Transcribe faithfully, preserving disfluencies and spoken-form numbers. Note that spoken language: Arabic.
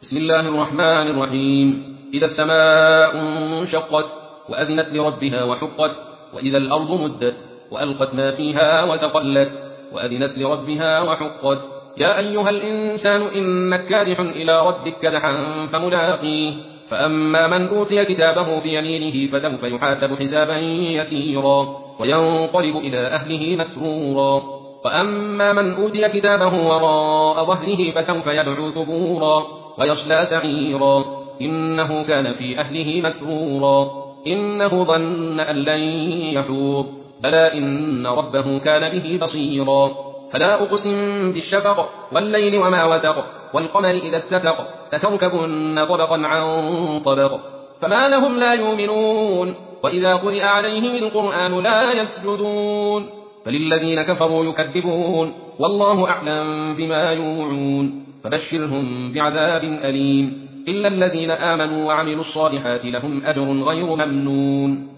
بسم الله الرحمن الرحيم. إذا السماء انشقت وأذنت لربها وحقت، وإذا الأرض مدت وألقت ما فيها وتقلت وأذنت لربها وحقت. يا أيها الإنسان إنك كادح إلى ربك كدحا فملاقيه. فأما من أوتي كتابه بيمينه فسوف يحاسب حسابا يسيرا وينقلب إلى أهله مسرورا. وأما من أوتي كتابه وراء ظهره فسوف يدعو ثبورا ويصلى سعيرا إنه كان في أهله مسرورا إنه ظن أن لن يحور بلى إن ربه كان به بصيرا. فلا أقسم بالشفق والليل وما وسق والقمر إذا اتسق لتركبن طبقا عن طبق فما لهم لا يؤمنون وإذا قرئ عليهم القرآن لا يسجدون فللذين كفروا يكذبون والله أعلم بما يوعون فبشرهم بعذاب أليم إلا الذين آمنوا وعملوا الصالحات لهم أجر غير ممنون.